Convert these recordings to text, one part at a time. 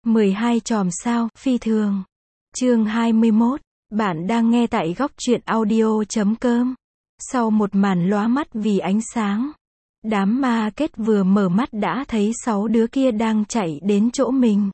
12 chòm sao, phi thường. Chương 21. Bạn đang nghe tại góc truyện audio.com. Sau một màn lóa mắt vì ánh sáng, đám ma kết vừa mở mắt đã thấy 6 đứa kia đang chạy đến chỗ mình.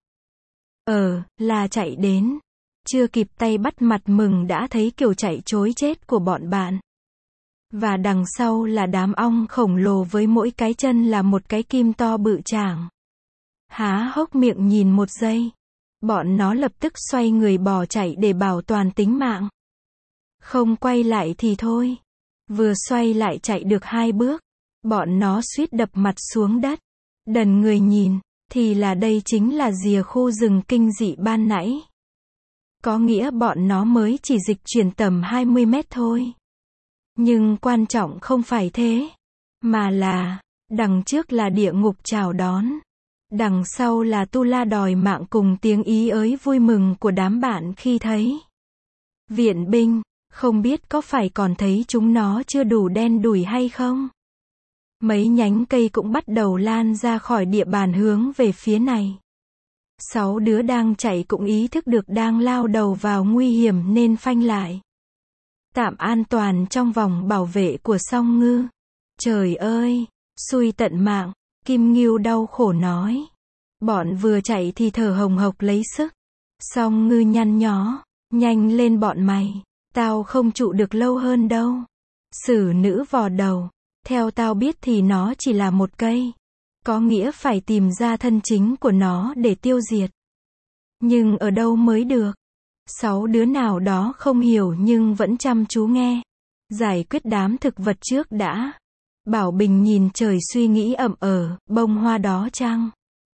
Là chạy đến. Chưa kịp tay bắt mặt mừng đã thấy kiểu chạy trối chết của bọn bạn. Và đằng sau là đám ong khổng lồ với mỗi cái chân là một cái kim to bự chảng. Há hốc miệng nhìn một giây. Bọn nó lập tức xoay người bỏ chạy để bảo toàn tính mạng. Không quay lại thì thôi. Vừa xoay lại chạy được 2 bước, bọn nó suýt đập mặt xuống đất. Đần người nhìn, thì là đây chính là rìa khu rừng kinh dị ban nãy. Có nghĩa bọn nó mới chỉ dịch chuyển tầm 20 mét thôi. Nhưng quan trọng không phải thế, mà là, đằng trước là địa ngục chào đón. Đằng sau là tu la đòi mạng cùng tiếng ý ới vui mừng của đám bạn khi thấy viện binh. Không biết có phải còn thấy chúng nó chưa đủ đen đủi hay không? Mấy nhánh cây cũng bắt đầu lan ra khỏi địa bàn hướng về phía này. 6 đứa đang chạy cũng ý thức được đang lao đầu vào nguy hiểm nên phanh lại. Tạm an toàn trong vòng bảo vệ của Song Ngư. Trời ơi, xui tận mạng, Kim Ngưu đau khổ nói. Bọn vừa chạy thì thở hồng hộc lấy sức. Song Ngư nhăn nhó, nhanh lên bọn mày, tao không trụ được lâu hơn đâu. Sử nữ vò đầu, theo tao biết thì nó chỉ là một cây. Có nghĩa phải tìm ra thân chính của nó để tiêu diệt. Nhưng ở đâu mới được? 6 đứa nào đó không hiểu nhưng vẫn chăm chú nghe. Giải quyết đám thực vật trước đã. Bảo Bình nhìn trời suy nghĩ bông hoa đó chăng?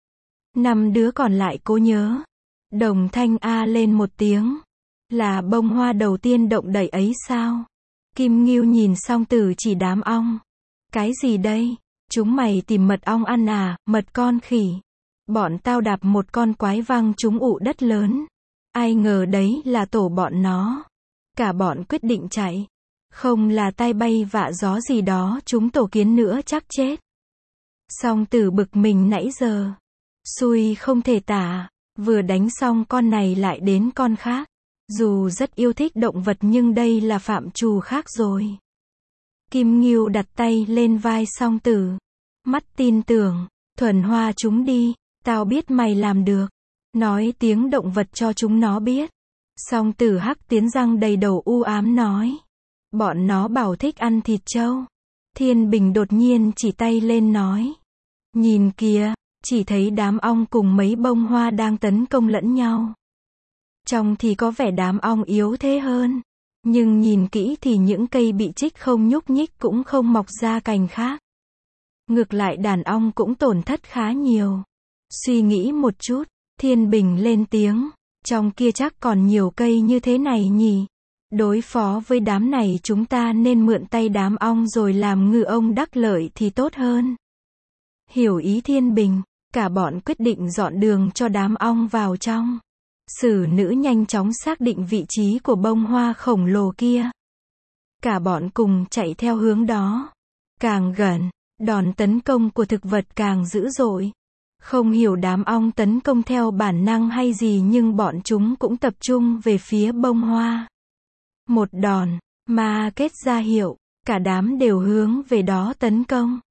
5 đứa còn lại cố nhớ. Đồng thanh a lên một tiếng. Là bông hoa đầu tiên động đậy ấy sao? Kim Ngưu nhìn Song Tử chỉ đám ong. Cái gì đây? Chúng mày tìm mật ong ăn à, mật con khỉ. Bọn tao đạp một con quái văng chúng ụ đất lớn. Ai ngờ đấy là tổ bọn nó. Cả bọn quyết định chạy. Không là tai bay vạ gió gì đó chúng tổ kiến nữa chắc chết. Song Tử bực mình nãy giờ. Xui không thể tả. Vừa đánh xong con này lại đến con khác. Dù rất yêu thích động vật nhưng đây là phạm trù khác rồi. Kim Ngưu đặt tay lên vai Song Tử. Mắt tin tưởng, thuần hoa chúng đi, tao biết mày làm được. Nói tiếng động vật cho chúng nó biết. Song Tử hắc tiến răng đầy đầu u ám nói. Bọn nó bảo thích ăn thịt trâu. Thiên Bình đột nhiên chỉ tay lên nói. Nhìn kìa, chỉ thấy đám ong cùng mấy bông hoa đang tấn công lẫn nhau. Trong thì có vẻ đám ong yếu thế hơn. Nhưng nhìn kỹ thì những cây bị chích không nhúc nhích cũng không mọc ra cành khác. Ngược lại đàn ong cũng tổn thất khá nhiều. Suy nghĩ một chút, Thiên Bình lên tiếng. Trong kia chắc còn nhiều cây như thế này nhỉ. Đối phó với đám này chúng ta nên mượn tay đám ong rồi làm ngư ông đắc lợi thì tốt hơn. Hiểu ý Thiên Bình, cả bọn quyết định dọn đường cho đám ong vào trong. Sử nữ nhanh chóng xác định vị trí của bông hoa khổng lồ kia. Cả bọn cùng chạy theo hướng đó. Càng gần, đòn tấn công của thực vật càng dữ dội. Không hiểu đám ong tấn công theo bản năng hay gì nhưng bọn chúng cũng tập trung về phía bông hoa. Một đòn, ma kết ra hiệu, cả đám đều hướng về đó tấn công.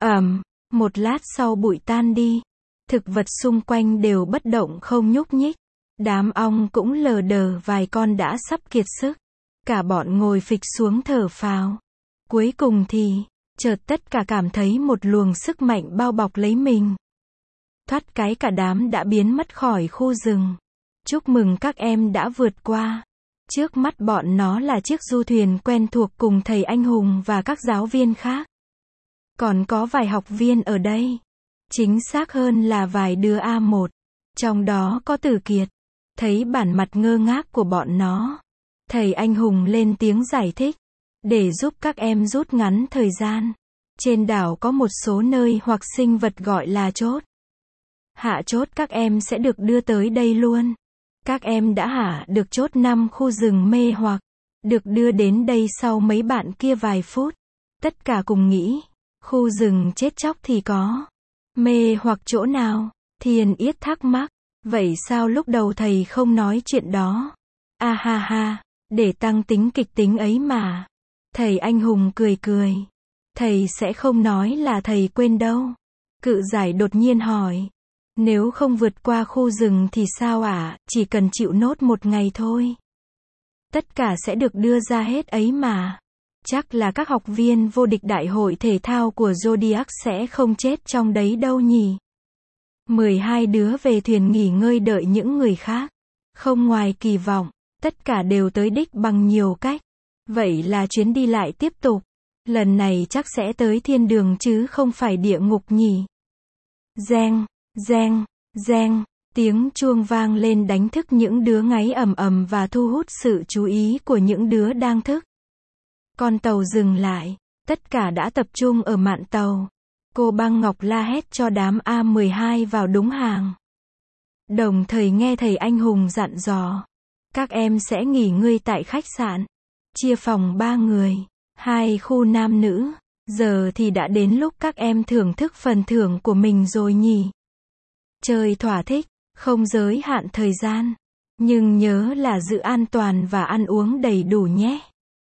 Một lát sau bụi tan đi. Thực vật xung quanh đều bất động không nhúc nhích. Đám ong cũng lờ đờ vài con đã sắp kiệt sức. Cả bọn ngồi phịch xuống thở phào. Cuối cùng thì, chợt tất cả cảm thấy một luồng sức mạnh bao bọc lấy mình. Thoát cái cả đám đã biến mất khỏi khu rừng. Chúc mừng các em đã vượt qua. Trước mắt bọn nó là chiếc du thuyền quen thuộc cùng thầy anh hùng và các giáo viên khác. Còn có vài học viên ở đây. Chính xác hơn là vài đứa A1. Trong đó có Tử Kiệt. Thấy bản mặt ngơ ngác của bọn nó. Thầy anh hùng lên tiếng giải thích. Để giúp các em rút ngắn thời gian. Trên đảo có một số nơi hoặc sinh vật gọi là chốt. Hạ chốt các em sẽ được đưa tới đây luôn. Các em đã hạ được chốt 5 khu rừng mê hoặc. Được đưa đến đây sau mấy bạn kia vài phút. Tất cả cùng nghĩ. Khu rừng chết chóc thì có. Mê hoặc chỗ nào? Thiên Yết thắc mắc. Vậy sao lúc đầu thầy không nói chuyện đó? A ha ha, để tăng tính kịch tính ấy mà. Thầy anh hùng cười cười. Thầy sẽ không nói là thầy quên đâu. Cự giải đột nhiên hỏi. Nếu không vượt qua khu rừng thì sao ạ? Chỉ cần chịu nốt một ngày thôi. Tất cả sẽ được đưa ra hết ấy mà. Chắc là các học viên vô địch đại hội thể thao của Zodiac sẽ không chết trong đấy đâu nhỉ. 12 đứa về thuyền nghỉ ngơi đợi những người khác. Không ngoài kỳ vọng, tất cả đều tới đích bằng nhiều cách. Vậy là chuyến đi lại tiếp tục. Lần này chắc sẽ tới thiên đường chứ không phải địa ngục nhỉ. Reng, reng, reng, tiếng chuông vang lên đánh thức những đứa ngáy ầm ầm và thu hút sự chú ý của những đứa đang thức. Con tàu dừng lại, tất cả đã tập trung ở mạn tàu. Cô Băng Ngọc la hét cho đám A12 vào đúng hàng. Đồng thời nghe thầy anh hùng dặn dò. Các em sẽ nghỉ ngơi tại khách sạn. Chia phòng 3 người, 2 khu nam nữ. Giờ thì đã đến lúc các em thưởng thức phần thưởng của mình rồi nhỉ. Chơi thỏa thích, không giới hạn thời gian. Nhưng nhớ là giữ an toàn và ăn uống đầy đủ nhé.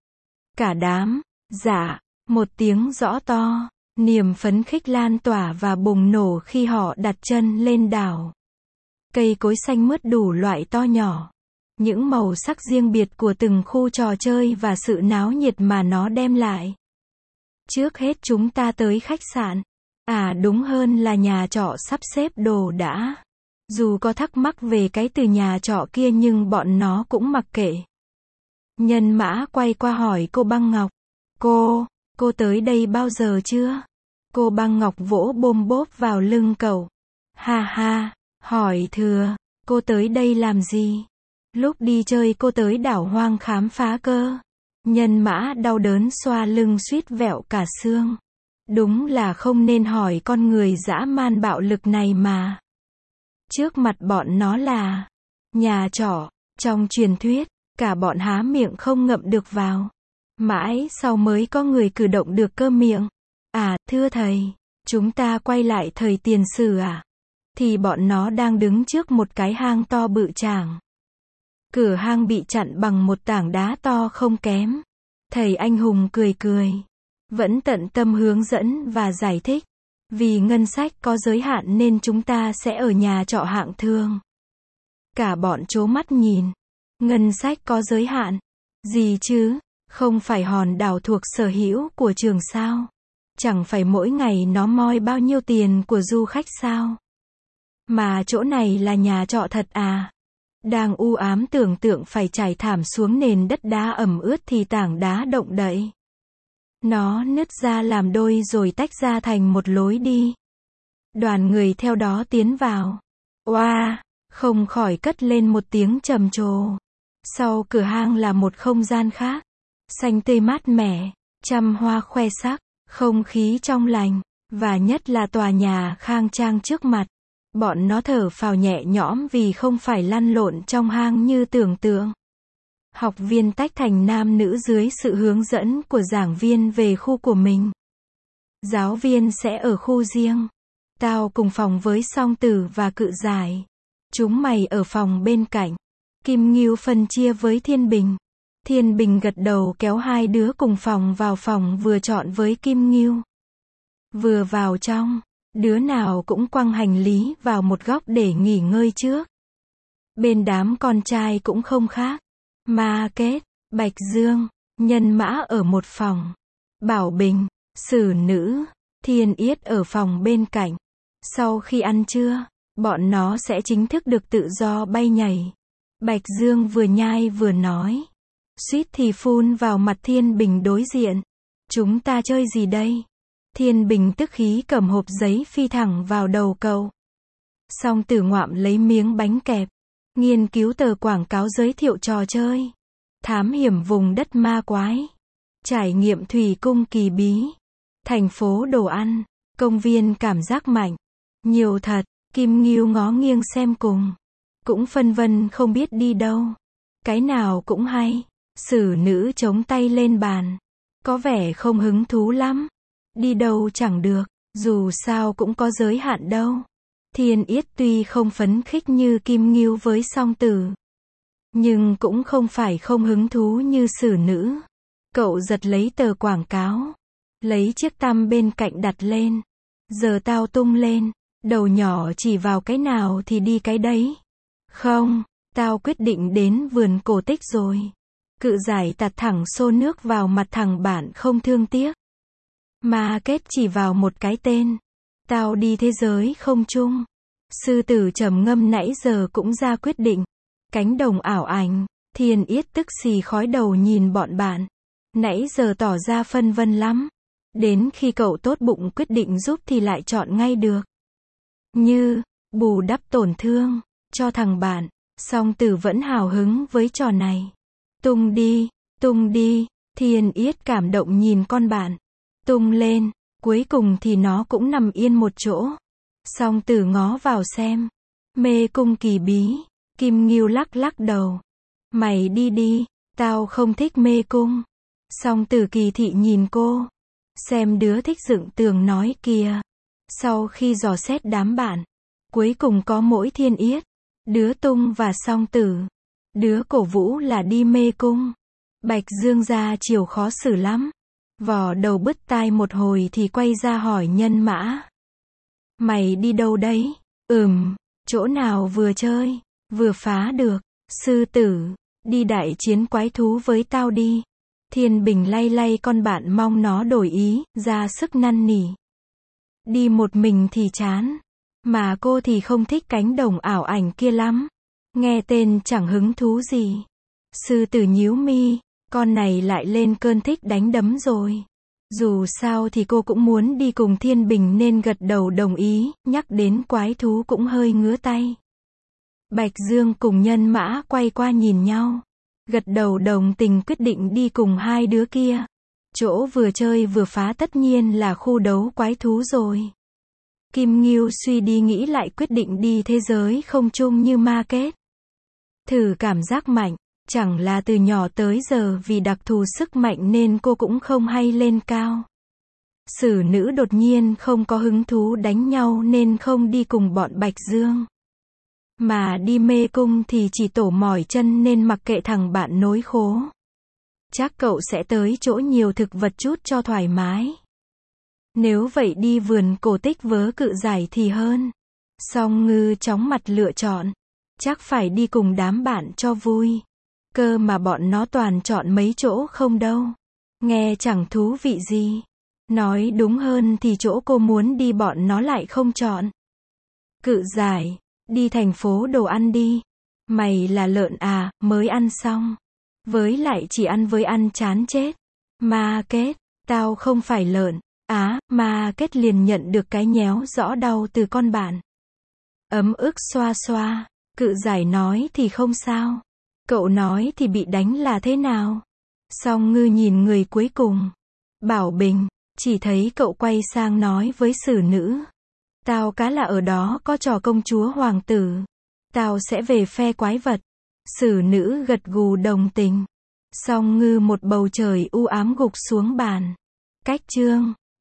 Cả đám, dạ, một tiếng rõ to. Niềm phấn khích lan tỏa và bùng nổ khi họ đặt chân lên đảo. Cây cối xanh mướt đủ loại to nhỏ. Những màu sắc riêng biệt của từng khu trò chơi và sự náo nhiệt mà nó đem lại. Trước hết chúng ta tới khách sạn. À đúng hơn là nhà trọ sắp xếp đồ đã. Dù có thắc mắc về cái từ nhà trọ kia nhưng bọn nó cũng mặc kệ. Nhân Mã quay qua hỏi cô Băng Ngọc. Cô tới đây bao giờ chưa? Cô Băng Ngọc vỗ bôm bốp vào lưng cậu. Ha ha, hỏi thừa, cô tới đây làm gì? Lúc đi chơi cô tới đảo hoang khám phá cơ. Nhân Mã đau đớn xoa lưng suýt vẹo cả xương. Đúng là không nên hỏi con người dã man bạo lực này mà. Trước mặt bọn nó là nhà trọ, trong truyền thuyết, cả bọn há miệng không ngậm được vào. Mãi sau mới có người cử động được cơ miệng. À, thưa thầy, chúng ta quay lại thời tiền sử à? Thì bọn nó đang đứng trước một cái hang to bự chảng. Cửa hang bị chặn bằng một tảng đá to không kém. Thầy anh hùng cười cười. Vẫn tận tâm hướng dẫn và giải thích. Vì ngân sách có giới hạn nên chúng ta sẽ ở nhà trọ hạng thương. Cả bọn trố mắt nhìn. Ngân sách có giới hạn? Gì chứ? Không phải hòn đảo thuộc sở hữu của trường sao? Chẳng phải mỗi ngày nó moi bao nhiêu tiền của du khách sao? Mà chỗ này là nhà trọ thật à? Đang u ám tưởng tượng phải trải thảm xuống nền đất đá ẩm ướt thì tảng đá động đậy. Nó nứt ra làm đôi rồi tách ra thành một lối đi. Đoàn người theo đó tiến vào. Oa, không khỏi cất lên một tiếng trầm trồ. Sau cửa hang là một không gian khác. Xanh tươi mát mẻ, trăm hoa khoe sắc, không khí trong lành, và nhất là tòa nhà khang trang trước mặt. Bọn nó thở phào nhẹ nhõm vì không phải lăn lộn trong hang như tưởng tượng. Học viên tách thành nam nữ dưới sự hướng dẫn của giảng viên về khu của mình. Giáo viên sẽ ở khu riêng. Tao cùng phòng với Song Tử và Cự Giải. Chúng mày ở phòng bên cạnh. Kim Ngưu phân chia với Thiên Bình. Thiên Bình gật đầu kéo hai đứa cùng phòng vào phòng vừa chọn với Kim Ngưu. Vừa vào trong, đứa nào cũng quăng hành lý vào một góc để nghỉ ngơi trước. Bên đám con trai cũng không khác. Ma Kết, Bạch Dương, Nhân Mã ở một phòng. Bảo Bình, Sử Nữ, Thiên Yết ở phòng bên cạnh. Sau khi ăn trưa, bọn nó sẽ chính thức được tự do bay nhảy. Bạch Dương vừa nhai vừa nói. Suýt thì phun vào mặt Thiên Bình đối diện. Chúng ta chơi gì đây? Thiên Bình tức khí cầm hộp giấy phi thẳng vào đầu cậu. Song Tử ngoạm lấy miếng bánh kẹp. Nghiên cứu tờ quảng cáo giới thiệu trò chơi. Thám hiểm vùng đất ma quái. Trải nghiệm thủy cung kỳ bí. Thành phố đồ ăn. Công viên cảm giác mạnh. Nhiều thật. Kim Ngưu ngó nghiêng xem cùng. Cũng phân vân không biết đi đâu. Cái nào cũng hay. Sử Nữ chống tay lên bàn. Có vẻ không hứng thú lắm. Đi đâu chẳng được. Dù sao cũng có giới hạn đâu. Thiên Yết tuy không phấn khích như Kim Ngưu với Song Tử, nhưng cũng không phải không hứng thú như Sử Nữ. Cậu giật lấy tờ quảng cáo, lấy chiếc tăm bên cạnh đặt lên. Giờ tao tung lên, đầu nhỏ chỉ vào cái nào thì đi cái đấy. Không, tao quyết định đến vườn cổ tích rồi. Cự giải tạt thẳng xô nước vào mặt thằng bạn không thương tiếc. Mà kết chỉ vào một cái tên. Tao đi thế giới không chung. Sư tử trầm ngâm nãy giờ cũng ra quyết định. Cánh đồng ảo ảnh. Thiên Yết tức xì khói đầu nhìn bọn bạn. Nãy giờ tỏ ra phân vân lắm. Đến khi cậu tốt bụng quyết định giúp thì lại chọn ngay được. Như, bù đắp tổn thương, cho thằng bạn. Song Tử vẫn hào hứng với trò này. Tung đi, Thiên Yết cảm động nhìn con bạn. Tung lên, cuối cùng thì nó cũng nằm yên một chỗ. Song Tử ngó vào xem. Mê cung kỳ bí, Kim Ngưu lắc lắc đầu. Mày đi đi, tao không thích mê cung. Song Tử kỳ thị nhìn cô. Xem đứa thích dựng tường nói kìa. Sau khi dò xét đám bạn, cuối cùng có mỗi Thiên Yết, đứa Tung và Song Tử. Đứa cổ vũ là đi mê cung. Bạch Dương ra chiều khó xử lắm. Vò đầu bứt tai một hồi thì quay ra hỏi Nhân Mã. Mày đi đâu đấy? Chỗ nào vừa chơi, vừa phá được. Sư Tử, đi đại chiến quái thú với tao đi. Thiên Bình lay lay con bạn mong nó đổi ý, ra sức năn nỉ. Đi một mình thì chán. Mà cô thì không thích cánh đồng ảo ảnh kia lắm. Nghe tên chẳng hứng thú gì. Sư Tử nhíu mi, con này lại lên cơn thích đánh đấm rồi. Dù sao thì cô cũng muốn đi cùng Thiên Bình nên gật đầu đồng ý, nhắc đến quái thú cũng hơi ngứa tay. Bạch Dương cùng Nhân Mã quay qua nhìn nhau. Gật đầu đồng tình quyết định đi cùng hai đứa kia. Chỗ vừa chơi vừa phá tất nhiên là khu đấu quái thú rồi. Kim Ngưu suy đi nghĩ lại quyết định đi thế giới không chung như Ma Kết. Thử cảm giác mạnh, chẳng là từ nhỏ tới giờ vì đặc thù sức mạnh nên cô cũng không hay lên cao. Sử Nữ đột nhiên không có hứng thú đánh nhau nên không đi cùng bọn Bạch Dương. Mà đi mê cung thì chỉ tổ mỏi chân nên mặc kệ thằng bạn nối khố. Chắc cậu sẽ tới chỗ nhiều thực vật chút cho thoải mái. Nếu vậy đi vườn cổ tích vớ cự giải thì hơn. Song Ngư chóng mặt lựa chọn. Chắc phải đi cùng đám bạn cho vui. Cơ mà bọn nó toàn chọn mấy chỗ không đâu. Nghe chẳng thú vị gì. Nói đúng hơn thì chỗ cô muốn đi bọn nó lại không chọn. Cự giải, đi thành phố đồ ăn đi. Mày là lợn à, mới ăn xong. Với lại chỉ ăn với ăn chán chết. Ma Kết, tao không phải lợn. Ma Kết liền nhận được cái nhéo rõ đau từ con bạn. Ấm ức xoa xoa, cự giải nói thì không sao. Cậu nói thì bị đánh là thế nào? Song Ngư nhìn người cuối cùng. Bảo Bình, chỉ thấy cậu quay sang nói với Sử Nữ. Tao cá là ở đó có trò công chúa hoàng tử. Tao sẽ về phe quái vật. Sử Nữ gật gù đồng tình. Song Ngư một bầu trời u ám gục xuống bàn. Cách chương